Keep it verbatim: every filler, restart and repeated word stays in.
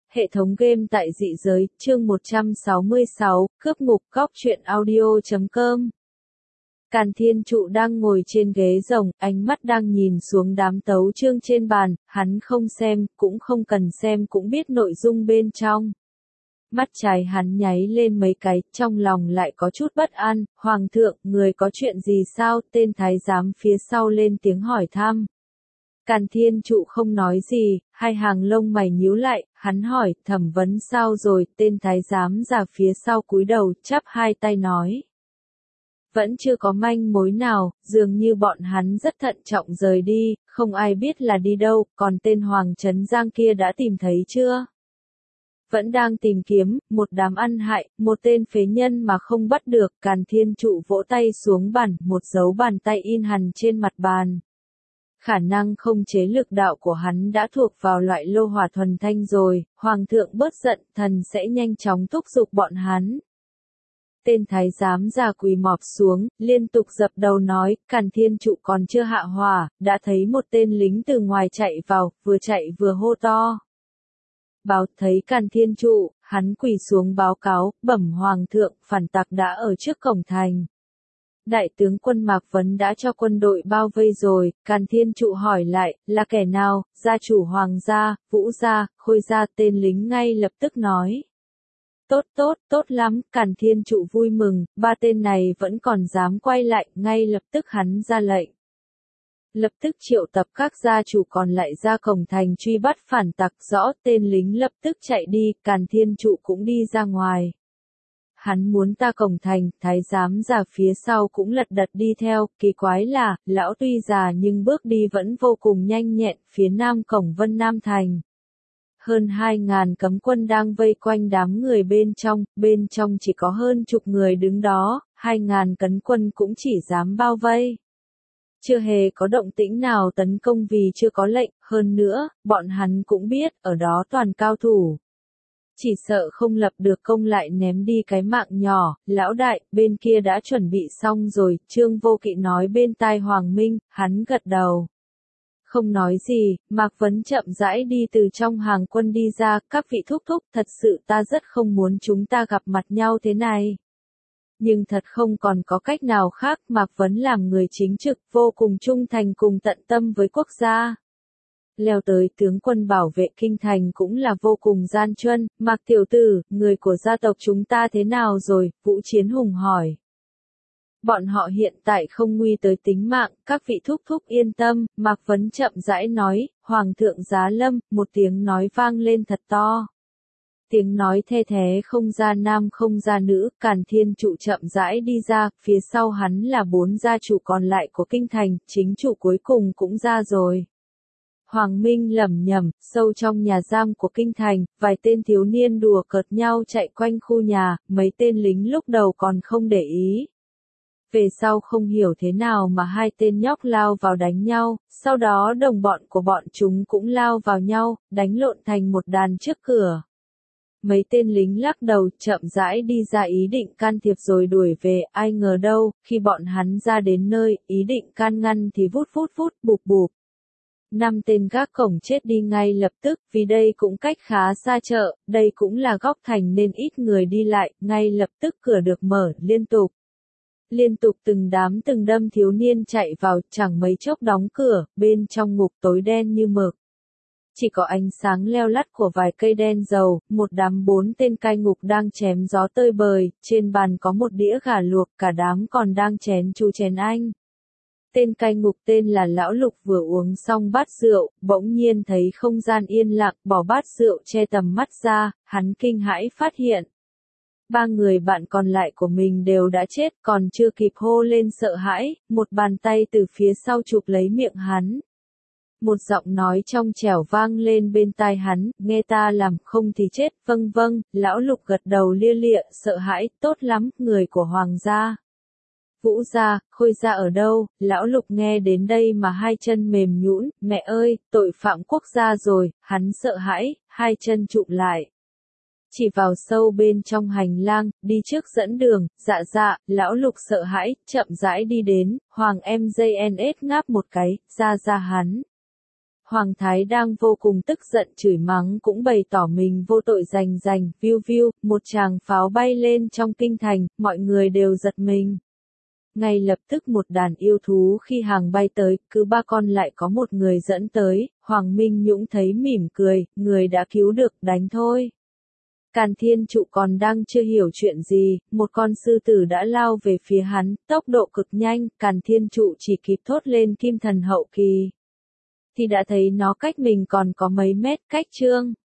Hệ thống game tại dị giới, chương một trăm sáu mươi sáu, cướp ngục góc truyện audio chấm com. Càn Thiên Trụ đang ngồi trên ghế rồng, ánh mắt đang nhìn xuống đám tấu chương trên bàn, hắn không xem, cũng không cần xem cũng biết nội dung bên trong. Mắt trái hắn nháy lên mấy cái, trong lòng lại có chút bất an, Hoàng thượng, người có chuyện gì sao, tên thái giám phía sau lên tiếng hỏi thăm. Càn Thiên Trụ không nói gì, hai hàng lông mày nhíu lại, hắn hỏi, thẩm vấn sao rồi, tên thái giám già phía sau cúi đầu, chắp hai tay nói. Vẫn chưa có manh mối nào, dường như bọn hắn rất thận trọng rời đi, không ai biết là đi đâu, còn tên Hoàng Trấn Giang kia đã tìm thấy chưa? Vẫn đang tìm kiếm, một đám ăn hại, một tên phế nhân mà không bắt được, Càn Thiên Trụ vỗ tay xuống bàn, một dấu bàn tay in hằn trên mặt bàn. Khả năng không chế lực đạo của hắn đã thuộc vào loại lô hỏa thuần thanh rồi, Hoàng thượng bớt giận, thần sẽ nhanh chóng thúc giục bọn hắn. Tên thái giám già quỳ mọp xuống, liên tục dập đầu nói, Càn Thiên Trụ còn chưa hạ hỏa, đã thấy một tên lính từ ngoài chạy vào, vừa chạy vừa hô to. Báo thấy Càn Thiên Trụ, hắn quỳ xuống báo cáo, bẩm Hoàng thượng, phản tặc đã ở trước cổng thành. Đại tướng quân Mạc Vấn đã cho quân đội bao vây rồi, Càn Thiên Trụ hỏi lại, là kẻ nào, gia chủ Hoàng gia, Vũ gia, Khôi gia, tên lính ngay lập tức nói. Tốt tốt, tốt lắm, Càn Thiên Trụ vui mừng, ba tên này vẫn còn dám quay lại, ngay lập tức hắn ra lệnh. Lập tức triệu tập các gia chủ còn lại ra cổng thành truy bắt phản tặc, rõ tên lính lập tức chạy đi, Càn Thiên Trụ cũng đi ra ngoài. Hắn muốn ta cổng thành, thái giám già phía sau cũng lật đật đi theo, kỳ quái là, lão tuy già nhưng bước đi vẫn vô cùng nhanh nhẹn, phía nam cổng Vân Nam Thành. Hơn hai ngàn cấm quân đang vây quanh đám người bên trong, bên trong chỉ có hơn chục người đứng đó, hai ngàn cấm quân cũng chỉ dám bao vây. Chưa hề có động tĩnh nào tấn công vì chưa có lệnh, hơn nữa, bọn hắn cũng biết, ở đó toàn cao thủ. Chỉ sợ không lập được công lại ném đi cái mạng nhỏ, lão đại, bên kia đã chuẩn bị xong rồi, Trương Vô Kỵ nói bên tai Hoàng Minh, hắn gật đầu. Không nói gì, Mạc Vấn chậm rãi đi từ trong hàng quân đi ra, các vị thúc thúc, thật sự ta rất không muốn chúng ta gặp mặt nhau thế này. Nhưng thật không còn có cách nào khác, Mạc Vấn làm người chính trực, vô cùng trung thành cùng tận tâm với quốc gia. Leo tới tướng quân bảo vệ kinh thành cũng là vô cùng gian truân, Mạc tiểu tử, người của gia tộc chúng ta thế nào rồi, Vũ Chiến Hùng hỏi. Bọn họ hiện tại không nguy tới tính mạng, các vị thúc thúc yên tâm, Mạc Vấn chậm rãi nói, Hoàng thượng giá lâm, một tiếng nói vang lên thật to. Tiếng nói the thế không ra nam không ra nữ, Càn Thiên Trụ chậm rãi đi ra, phía sau hắn là bốn gia chủ còn lại của kinh thành, chính chủ cuối cùng cũng ra rồi. Hoàng Minh lẩm nhẩm, sâu trong nhà giam của kinh thành, vài tên thiếu niên đùa cợt nhau chạy quanh khu nhà, mấy tên lính lúc đầu còn không để ý. Về sau không hiểu thế nào mà hai tên nhóc lao vào đánh nhau, sau đó đồng bọn của bọn chúng cũng lao vào nhau, đánh lộn thành một đàn trước cửa. Mấy tên lính lắc đầu chậm rãi đi ra ý định can thiệp rồi đuổi về, ai ngờ đâu, khi bọn hắn ra đến nơi, ý định can ngăn thì vút vút vút, bụp bụp. Năm tên gác cổng chết đi ngay lập tức, vì đây cũng cách khá xa chợ, đây cũng là góc thành nên ít người đi lại, ngay lập tức cửa được mở, liên tục. Liên tục từng đám từng đâm thiếu niên chạy vào, chẳng mấy chốc đóng cửa, bên trong ngục tối đen như mực. Chỉ có ánh sáng leo lắt của vài cây đen dầu, một đám bốn tên cai ngục đang chém gió tơi bời, trên bàn có một đĩa gà luộc, cả đám còn đang chén chu chén anh. Tên cai ngục tên là Lão Lục vừa uống xong bát rượu, bỗng nhiên thấy không gian yên lặng, bỏ bát rượu che tầm mắt ra, hắn kinh hãi phát hiện. Ba người bạn còn lại của mình đều đã chết, còn chưa kịp hô lên sợ hãi, một bàn tay từ phía sau chụp lấy miệng hắn. Một giọng nói trong trẻo vang lên bên tai hắn, nghe ta làm không thì chết, vâng vâng, Lão Lục gật đầu lia lịa, sợ hãi, tốt lắm, người của Hoàng gia. Vũ gia, Khôi gia ở đâu, Lão Lục nghe đến đây mà hai chân mềm nhũn, mẹ ơi, tội phạm quốc gia rồi, hắn sợ hãi, hai chân chụm lại. Chỉ vào sâu bên trong hành lang, đi trước dẫn đường, dạ dạ, Lão Lục sợ hãi, chậm rãi đi đến, Hoàng em gi en ét ngáp một cái, ra ra hắn. Hoàng Thái đang vô cùng tức giận chửi mắng cũng bày tỏ mình vô tội rành rành, viu viu, một tràng pháo bay lên trong kinh thành, mọi người đều giật mình. Ngay lập tức một đàn yêu thú khi hàng bay tới, cứ ba con lại có một người dẫn tới, Hoàng Minh Nhũng thấy mỉm cười, người đã cứu được, đánh thôi. Càn Thiên Trụ còn đang chưa hiểu chuyện gì, một con sư tử đã lao về phía hắn, tốc độ cực nhanh, Càn Thiên Trụ chỉ kịp thốt lên kim thần hậu kỳ. Thì đã thấy nó cách mình còn có mấy mét, cách Trương